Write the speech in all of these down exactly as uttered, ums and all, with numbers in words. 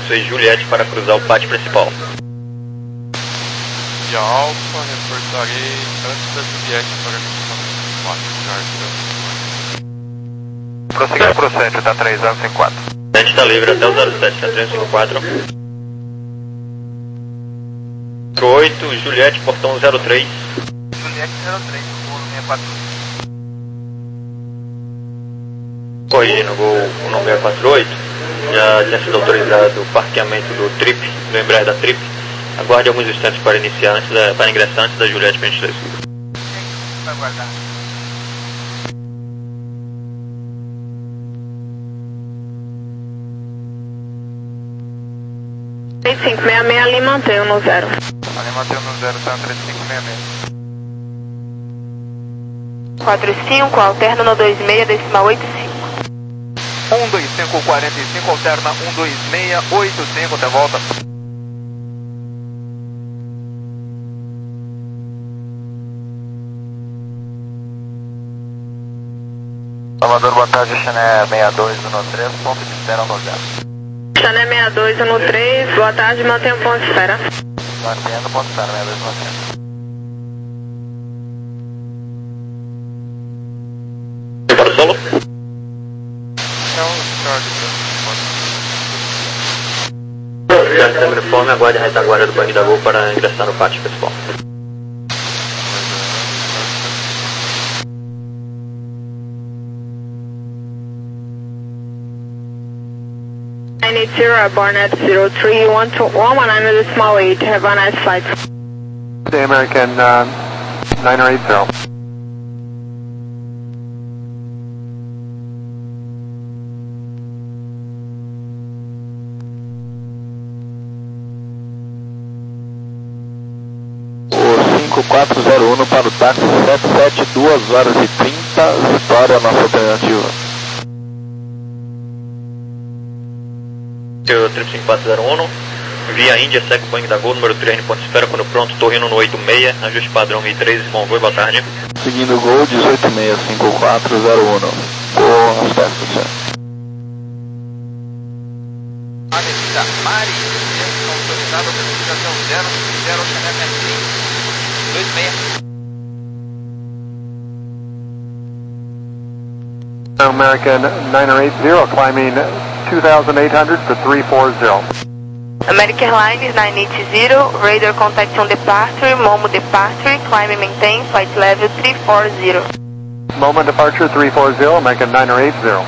Fox e Juliette para cruzar o pátio principal. De Alfa, reportarei antes da Juliette para cruzar. Prosseguindo para o centro, tá três zero cinco quatro. Juliette está livre até o zero sete, tá três cinco quatro. oito, Juliette, portão zero três. Juliette zero três, voo seis quatro. Corrigindo, voo o seis quatro oito. Já tinha sido autorizado o parqueamento do Trip, do Embraer da Trip. Aguarde alguns instantes para iniciar antes da, para ingressar antes da Juliette vinte e três. Vai aguardar. três cinco seis seis ali mantenho no zero. Ali mantenho no zero, tá três cinco seis seis. quatro cinco, alterna no dois seis, decimal oito cinco. um dois cinco quatro cinco, alterna um dois seis oito cinco, até volta. Salvador, boa tarde, Chané seis dois um três, ponto de espera no zero. Chané seis dois um três, boa tarde, mantenha o ponto de espera. Mantendo ponto de espera, seis dois um três. Para o solo? Então, Charlie, Já está uniforme, aguarde a retaguarda do banco da Gol para ingressar no pátio principal. nine eight zero, airborne at zero three one two one one nine decimal eight, have a nice flight. The American uh, nine eight zero. cinco quatro zero um para o táxi sete sete, duas horas e trinta, Vitória, nossa alternativa. Seu trip cinco quatro zero um, via Índia, segue o banco da Gol, número três, ponto de espera, quando pronto, Torrino no oito seis, ajuste padrão I três, bom voo, boa tarde. Seguindo o Gol, dezoito seis cinco quatro zero um, com aspecto, senhor. Avenida Mari, autorizada, autorização zero zero, Chané dois seis. American nine eight zero, climbing two thousand eight hundred for three four zero. American Airlines nine eight zero, radar contact on departure, Momo departure, climb and maintain, flight level three four zero. Moment departure three four zero, American nine eight zero.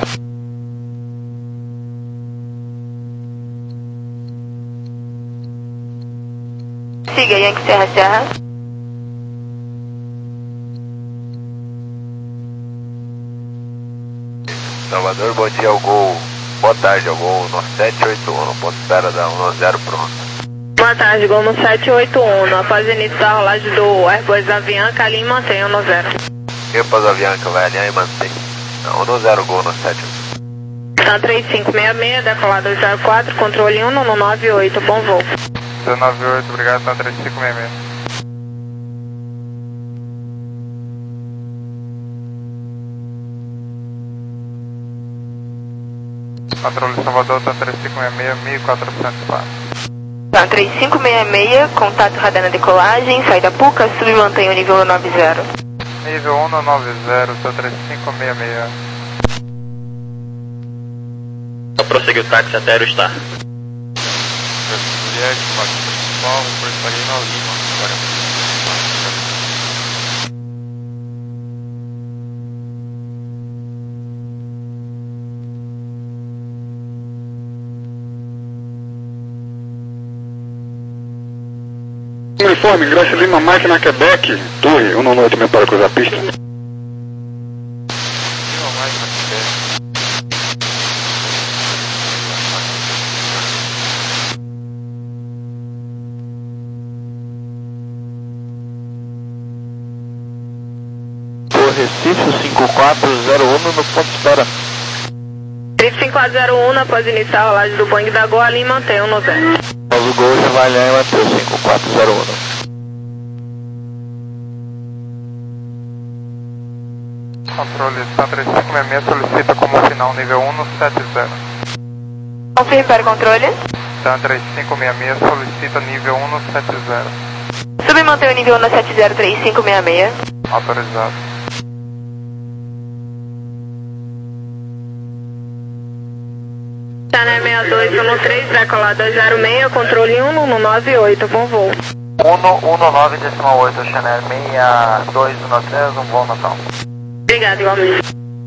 Siga Yankee Serra Serra. Salvador, bom dia ao Gol. Boa tarde ao Gol no sete oito um, ponto de espera da um zero pronto. Boa tarde, Gol no sete oito um, após o início da rolagem do Airbus Avianca, ali mantenha no zero. Airbus Avianca vai alinhar e mantém. um no zero, Gol no sete oito um. Tá três cinco seis seis, decolado zero quatro, controle um no nove oito, bom voo. nove oito, obrigado, tá três cinco seis seis. Controle Salvador, tá três cinco seis seis, mil e quatrocentos e quatro. Tá três cinco seis seis, contato radar na decolagem, sai da Puca, sub e mantém o nível nove zero. Nível um no nove zero, tá três cinco seis seis. Só prosseguir o táxi até Aerostar. Juliette, pátio principal, reportarei na Lima, agora. Uniforme, Graça Lima, máquina Quebec, torre um nove oito meio para cruzar a pista. Recife cinco quatro zero um no ponto de espera. Recife cinco quatro zero um, após iniciar a rolagem do Boeing da Gol, ali mantém no zero. Após o Gol, já vai alinhar e manter o cinco quatro zero um. Controle Santa três cinco seis seis, solicita como final nível um no sete zero. Confirme para o controle. TAM três cinco seis seis solicita nível um no sete zero. Submantém o nível um no sete zero três cinco seis seis. Autorizado. Channel seis dois um três, decolar dois zero seis, controle um no nove oito, bom voo. um um nove decimal oito, Channel seis dois um três, um voo natal. Obrigado, igualmente.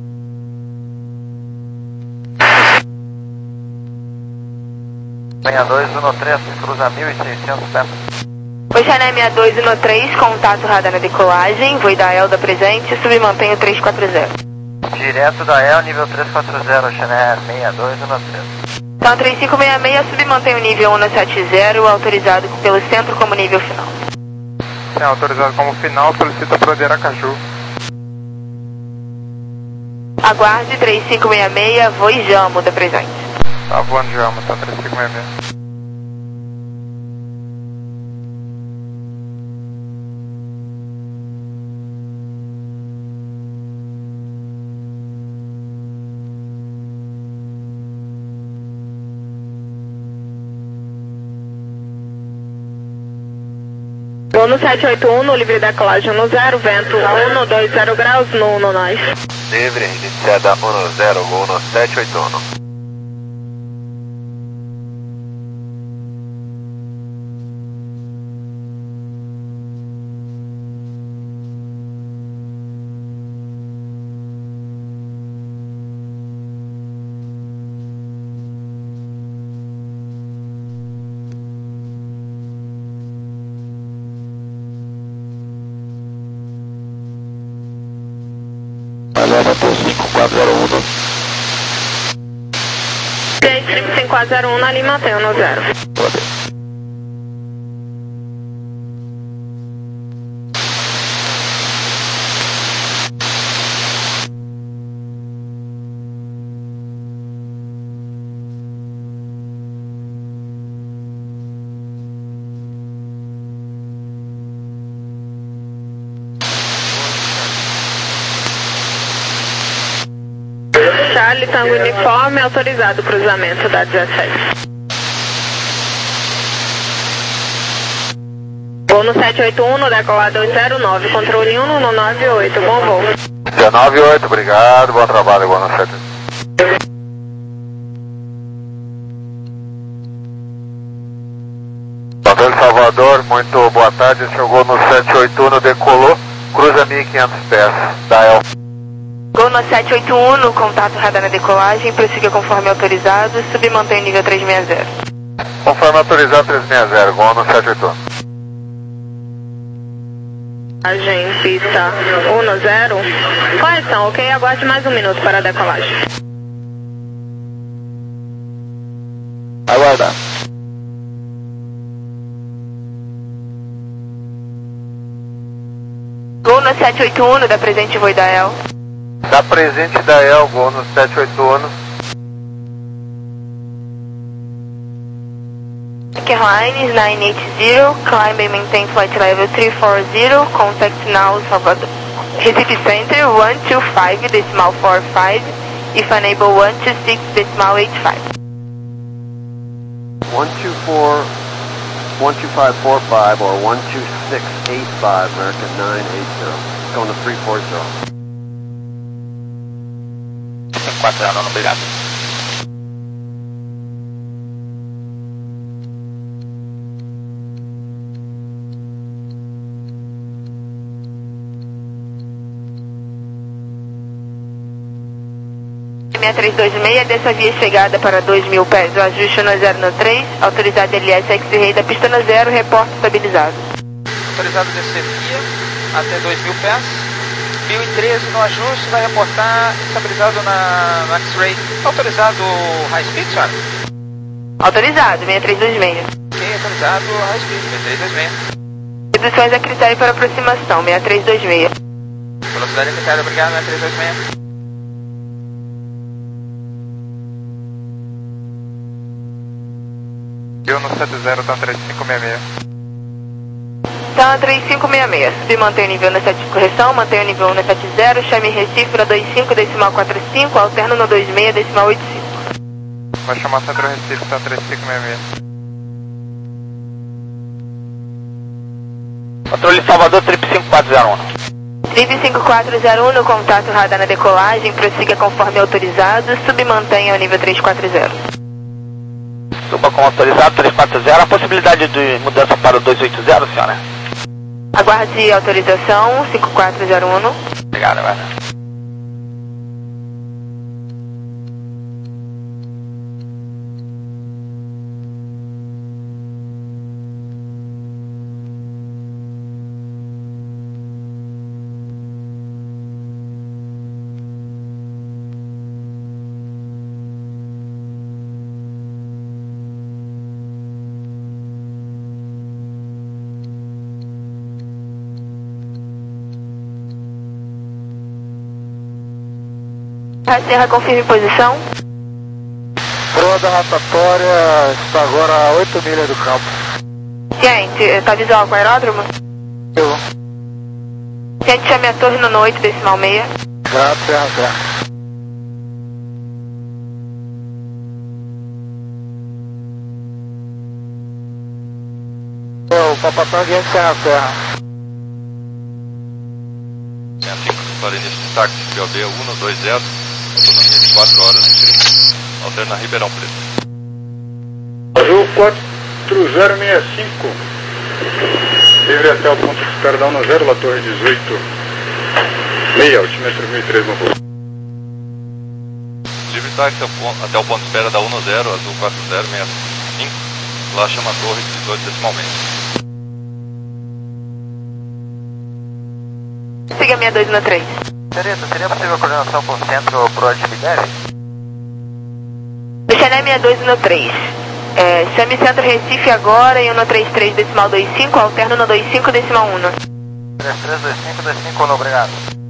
seis dois um três, cruza mil e seiscentos pés. Oi, Channel seis dois um três, contato radar na decolagem, voo da Elda presente, submantém o três quatro zero. Direto da E L, nível três quatro zero, Channel seis dois um três. Então, três cinco seis seis, submantém o nível um no sete zero, autorizado pelo centro como nível final. Sim, autorizado como final, solicita para de Aracaju. Aguarde, três cinco seis seis, voo e Jamo da presente. Tá voando de alma, tá três cinco seis seis. Vou no sete oito um, no livre decolagem no zero, vento um no dois zero graus, no no nós. Livre, iniciada um no zero, voo no sete oito um. cinco quatro zero um. seis cinco quatro zero um, ali mantém no zero. Charlie, Tango Uniforme, autorizado o cruzamento da dezessete. Vou no sete oito um, no decolar dois zero nove, controle um no nove oito, bom voo. nove oito, obrigado, bom trabalho, igual no sete. Hotel Salvador, muito boa tarde, chegou no sete oito um, decolou, cruza mil e quinhentos pés, da El. Gol no sete oito um, no contato radar na decolagem, prossiga conforme autorizado, submantém o nível três seis zero. Conforme autorizado três seis zero, gol no sete oito um. Decolagem, pista um no zero. Correção, ok, aguarde mais um minuto para a decolagem. Aguardar. Gol no sete oito um, da presente voo da El. Da presente da El, gol no sete oito um. Airlines nine eight zero, climb and maintain flight level three four zero, contact now Salvador. Recife Center one two five decimal four five, if unable one two six decimal eight five. one two four, one two five four five or one two six eight five, American nine eight zero. Going to three four zero. quatro zero nove, obrigado. seis três dois seis, dessa via chegada para dois mil pés, o ajuste no zero no três, autorizado L S X-Ray da pista no zero, reporte estabilizado. Autorizado descer via até dois mil pés, mil e treze no ajuste, vai reportar estabilizado na, na X-Ray. Autorizado high speed, senhora? Autorizado, seis três dois seis. Ok, autorizado high speed, seis três dois seis. Reduções a critério para aproximação, seis três dois seis. Velocidade a critério, obrigado, seis três dois seis. Eu no sete zero, tá três cinco seis seis. Tá três cinco seis seis, submantém o nível na sete correção, mantém o nível um na sete zero, chame Recife no dois cinco decimal quatro cinco, alterno no dois seis decimal oito cinco. Vai chamar Centro Recife, tá três cinco seis seis. Controle Salvador, trip cinco quatro zero um. Trip cinco quatro zero um, contato radar na decolagem, prossiga conforme autorizado, submantenha o nível três quatro zero. Suba com autorizado, três quatro zero. A possibilidade de mudança para o dois oito zero, senhora? Aguarde autorização, cinco quatro zero um. Obrigado, velho. A Serra, confirme posição. Proa da rotatória está agora a oito milhas do campo. Gente, tá visual com o aeródromo? Eu. Gente, chame a torre no oito, decimal seis. Gato, terra, terra. O Papatão guiante terra, terra. Para início de táxi, P O B um dois zero, autonomia de quatro horas e trinta, alterna Ribeirão Preto. Azul quatro zero seis cinco, livre até o ponto de espera da um zero, La Torre dezoito, meia, altímetro mil e três no voo. Livre táxi até o ponto de espera da um zero, Azul quatro zero seis cinco, lá chama Torre dezoito decimalmente. Siga sessenta e dois no três. Teresa, seria possível a coordenação com o centro pro Atividade? Xané sessenta e dois no três. É, chame Centro Recife agora e no três três decimal dois cinco, alterno no dois cinco decimal um. três três dois cinco dois cinco, obrigado.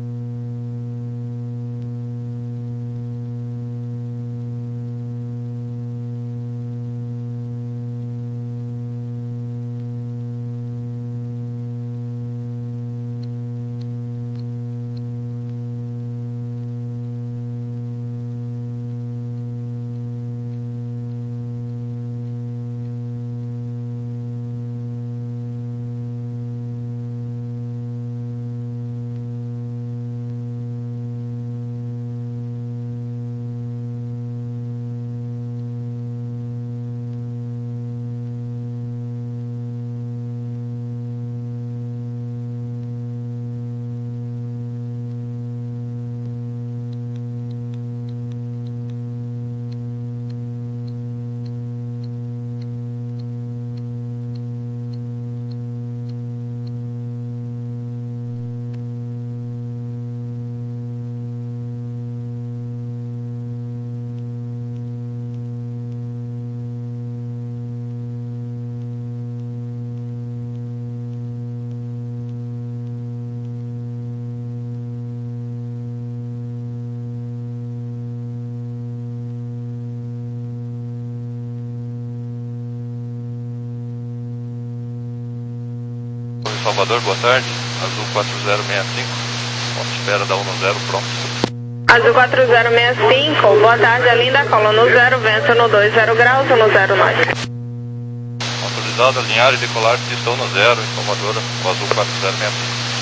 Salvador, boa tarde. Azul quatro zero seis cinco, ponto de espera da um zero, pronto. Azul quatro zero seis cinco, boa tarde, Alinda, cola no zero, vento no dois zero graus ou no zero nove. Autorizado, alinhar e decolar, pistão no zero, em Salvador, o Azul quatro zero seis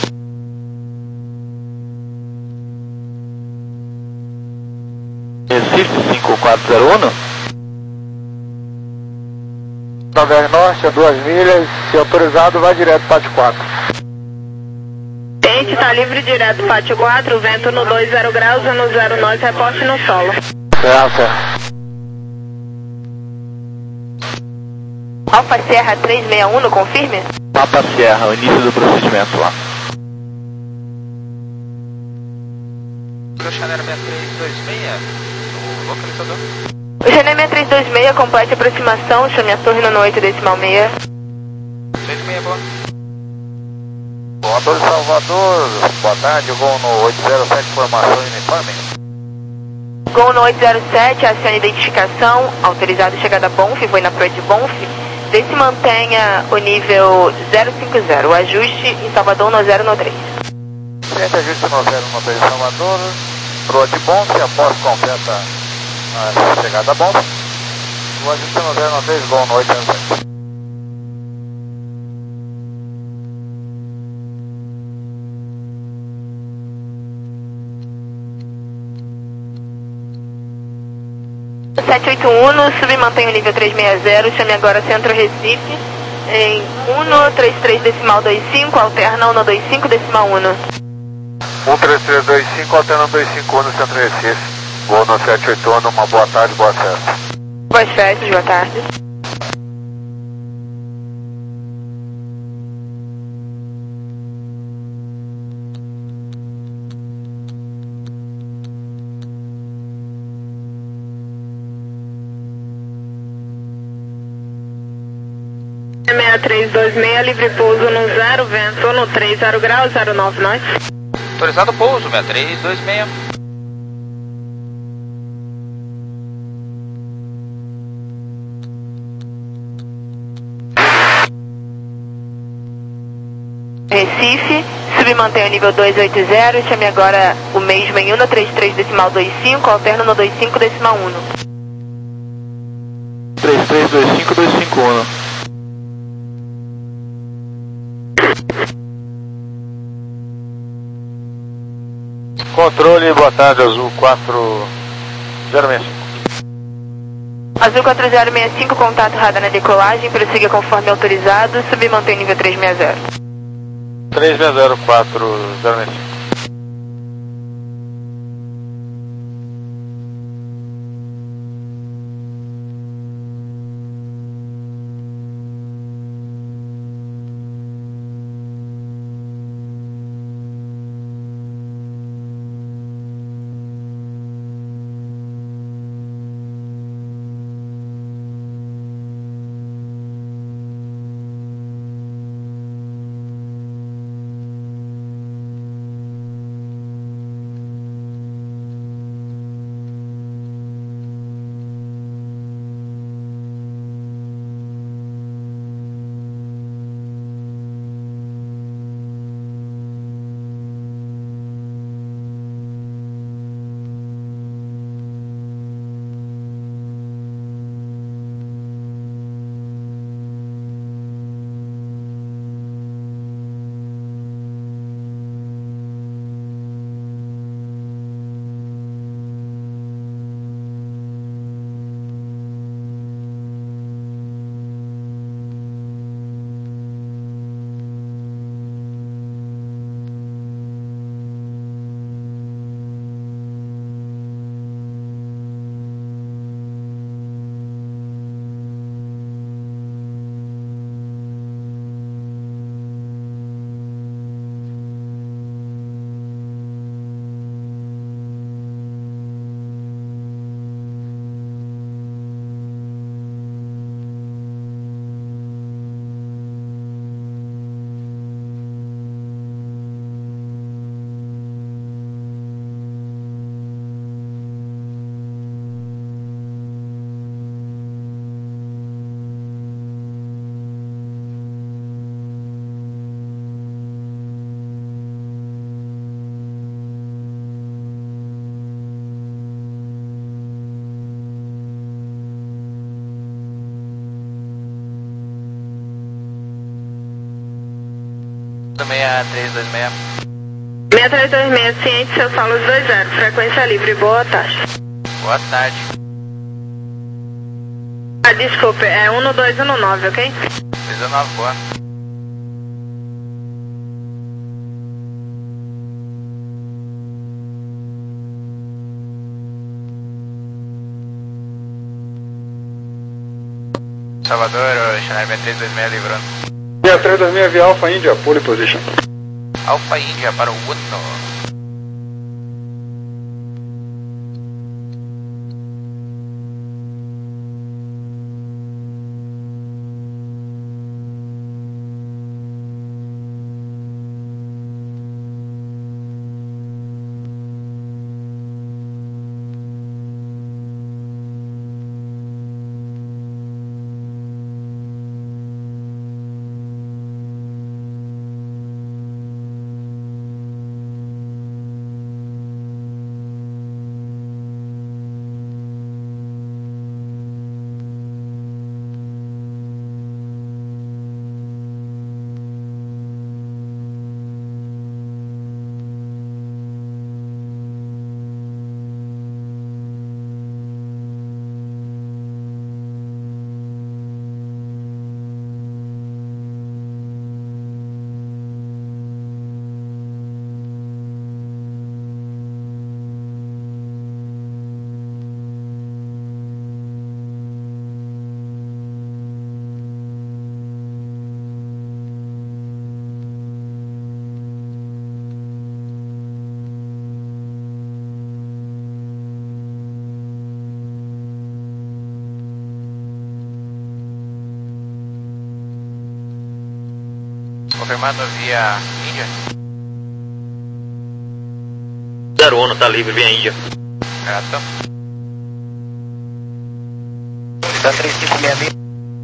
cinco. Recife cinco quatro zero um. Nova Norte a duas milhas, se autorizado, vai direto Pátio quatro. Gente, tá livre direto Pátio quatro, vento no dois zero graus ou no zero nove, reporte no solo. Certo. Alfa Serra três seis um, confirme? Papa Serra, o início do procedimento lá. O Xané sessenta e três dois seis, o localizador. O Xané sessenta e três dois seis, complete aproximação, chame a torre no oito decimal seis. oito seis, boa. Voador de Salvador, boa tarde, voo no oito zero sete, formação uniforme. Gol no oito zero sete, acione identificação, autorizado chegada a Bonf, voe na proa de Bonf. Vê se mantenha o nível zero cinco zero, o ajuste em Salvador no zero no três. Frente ajuste no zero no três Salvador, proa de Bonf, após completa a chegada a Bonf. Vou ajustando zero nove três, gol no oitocentos e sete. sete oito um, submantém o nível trezentos e sessenta, chame agora Centro Recife, em um três três decimal dois cinco, alterna um dois cinco decimal um. um três três dois cinco, alterna um dois cinco um no Centro Recife, gol no sete oito um, uma boa tarde, boa festa. Boas festas, boa tarde. seis três dois seis, livre pouso no zero, vento no três zero graus, zero nove nós. Autorizado pouso, seis três dois seis. Recife, submantém o nível dois oito zero, chame agora o mesmo em um três três decimal dois cinco, alterna no dois cinco decimal um. três três dois cinco dois cinco um. Controle, boa tarde, Azul quatro zero seis cinco. Azul quatro zero seis cinco, contato radar na decolagem, prossiga conforme autorizado, submantém o nível trezentos e sessenta. três seis zero quatro zero seis cinco. seis três dois seis. seis três dois seis, ciente, seu Saulo dois zero, frequência livre, boa tarde. Boa tarde. Ah, desculpe, é um dois um nove, ok? dezenove, boa. Salvador, Chanel seis três dois seis livrando. seis três dois seis via Alpha India, pole position. Alpha India para o Uno. confirmado via Índia. zero um, tá livre, via Índia. Certo. Tá três cinco seis seis.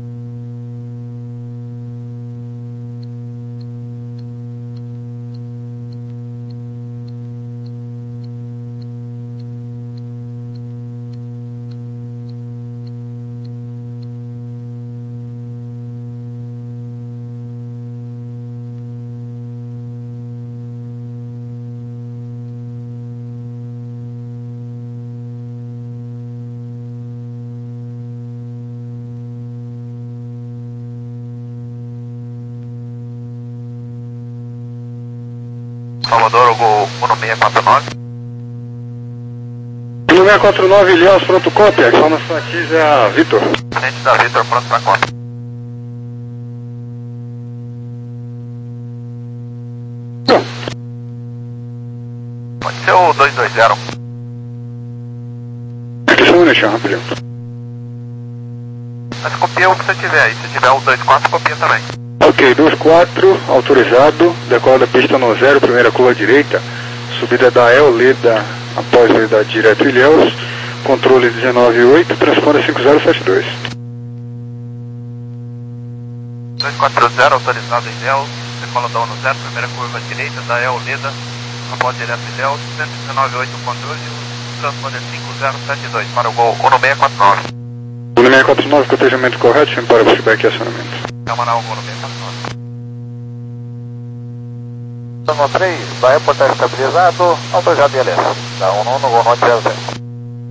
Salvador, Gol um seis quatro nove. um seis quatro nove, Ilhéus, pronto, cópia. Só na sua aqui é a Vitor. Tenente da Vitor, pronto pra cópia. Pode ser o dois dois zero. Aqui só um minutinho, rapidinho. Mas copia o que você tiver aí. Se tiver o dois quatro, copia também. Ok, dois quatro, autorizado, decola da pista no zero, primeira curva direita, subida da El Leda, após Leda direto Ilhéus, controle dezenove oito, transponder cinco zero sete dois. dois quatro zero, autorizado em Ilhéus, decola da um no zero, primeira curva direita, da El Leda, após direto Ilhéus, cento e dezenove oito, controle, transponder cinco zero sete dois, para o Gol um seis quatro nove. um seis quatro nove, cotejamento correto, sempre para o feedback e acionamento. Camarão, Gol um seis quatro nove. Tango três, vai reportar estabilizado, autorizado em Ilhéus. Dá um nono, Gol norte zero zero.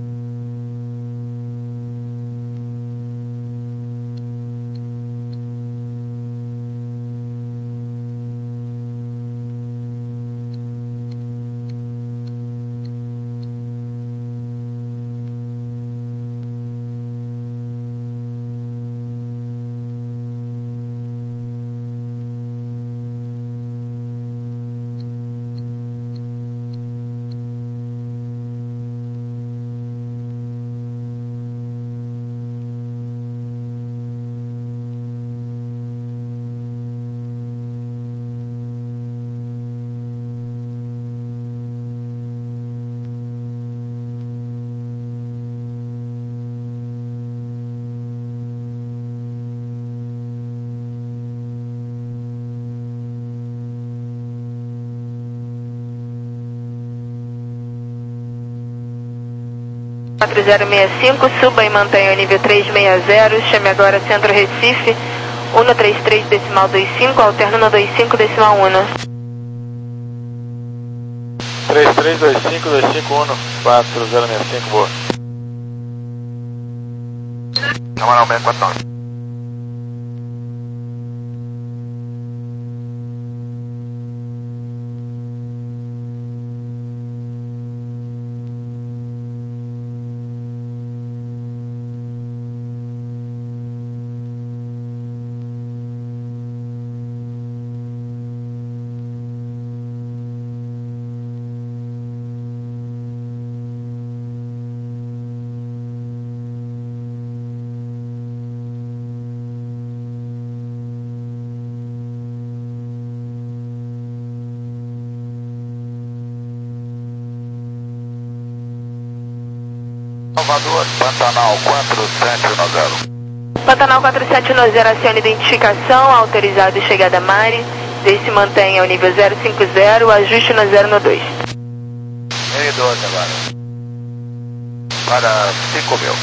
quatro zero seis cinco, suba e mantenha o nível trezentos e sessenta, chame agora Centro Recife, um três três decimal vinte e cinco, alterno no vinte e cinco decimal um. três três dois cinco dois cinco um quatro zero seis cinco, boa. Camarão seis quatro nove. Salvador, Pantanal quatro sete um zero. Pantanal quatro sete um zero, acione identificação, autorizado chegada Mari, desce mantenha o nível zero cinco zero, ajuste no zero no dois. meio doze agora. Para cinco mil.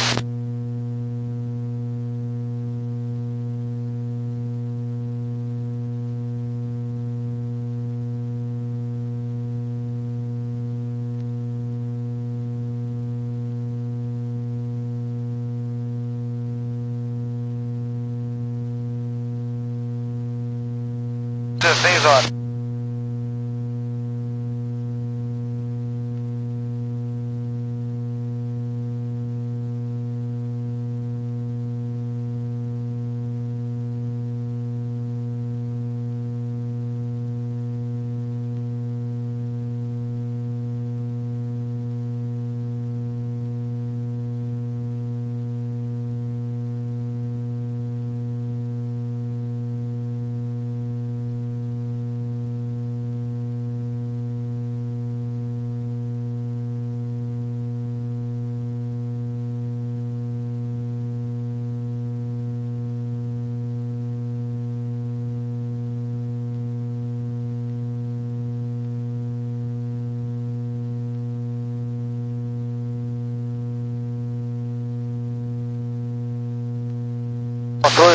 dezesseis horas.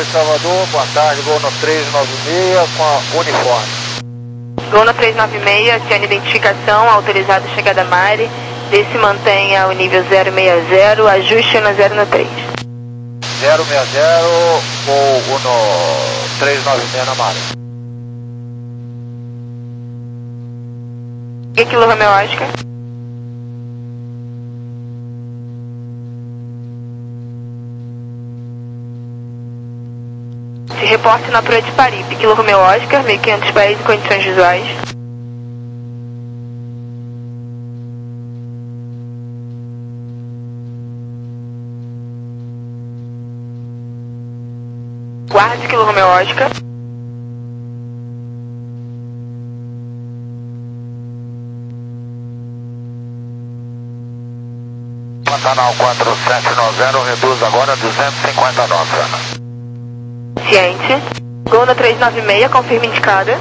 Salvador, boa tarde, Gol no três nove seis com a uniforme. Gol no três nove seis, acione identificação, autorizado chegada Mari, desce mantenha o nível zero seis zero, ajuste no zero no três. zero seis zero, Gol no três nove seis na Mari. E Kilo Romeo Oscar. Se reporte na Proa de Paripe, Kilo Romeo Oscar, mil e quinhentos pés em condições visuais. Guarde Kilo Romeo Oscar. Pantanal quatro sete nove zero, reduz agora duzentos e cinquenta knots, Ana. Ciente. Gol no três nove seis, confirma indicada.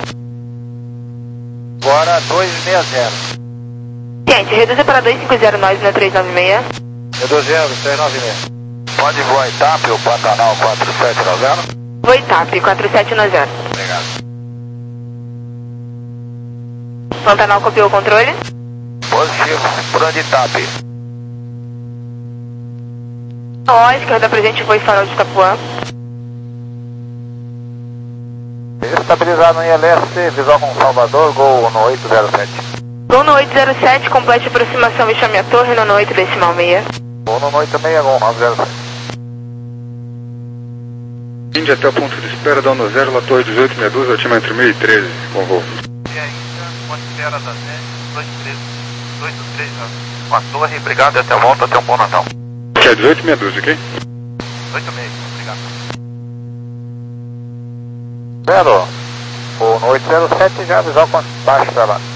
Agora dois seis zero. Ciente, reduza para dois cinco zero nós no três nove seis. Reduzindo, três nove seis. Pode voar Itap, o Pantanal quatro sete nove zero? Vou Itap, quatro sete nove zero. Obrigado. Pantanal copiou o controle. Positivo, por onde Itap? Oscar, da presente voo e farol de Itapuã. Estabilizado no I L S, visual com Salvador, Gol no oito zero sete. Gol no oito zero sete, complete aproximação e chame a torre no oito decimal seis. Gol no oito seis, Gol nove zero sete. Índia até o ponto de espera, dá no zero, La Torre dezoito sessenta e dois, atima entre meio e treze, com voo. E ainda, ponte espera da sete, dois três, dois três, com a torre, obrigado e até a volta, até um bom Natal. Que é dezoito sessenta e dois, ok? oito seis, obrigado. Zero, o no oito zero sete já visual com baixo pra lá.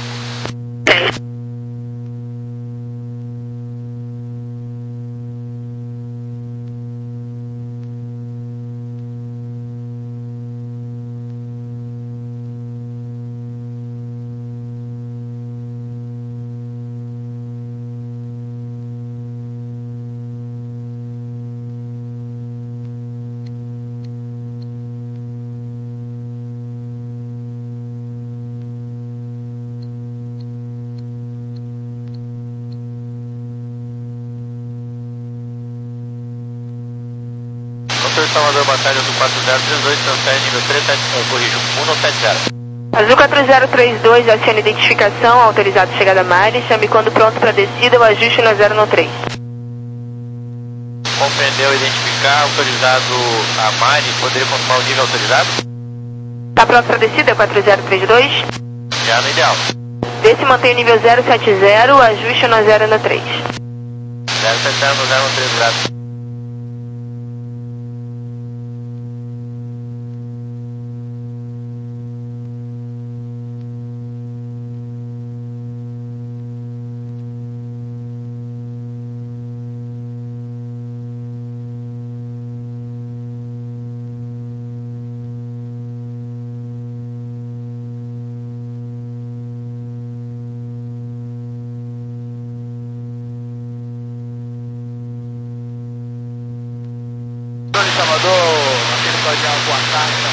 Doutor Salvador, batalha do quatro zero um oito, transfere nível três sete, corrijo, um não sete zero. Azul quatro zero três dois, acione identificação, autorizado chegada Mari, chame quando pronto para descida o ajuste no zero no três. Compreendeu, identificar, autorizado a Mari, poderia confirmar o nível autorizado? Tá pronto para descida, quatro zero três dois? Já no ideal. Desce mantém o nível zero sete zero, ajuste no zero no três. zero sete zero no zero no três, obrigado. Salvador, aquele cordial, boa tarde.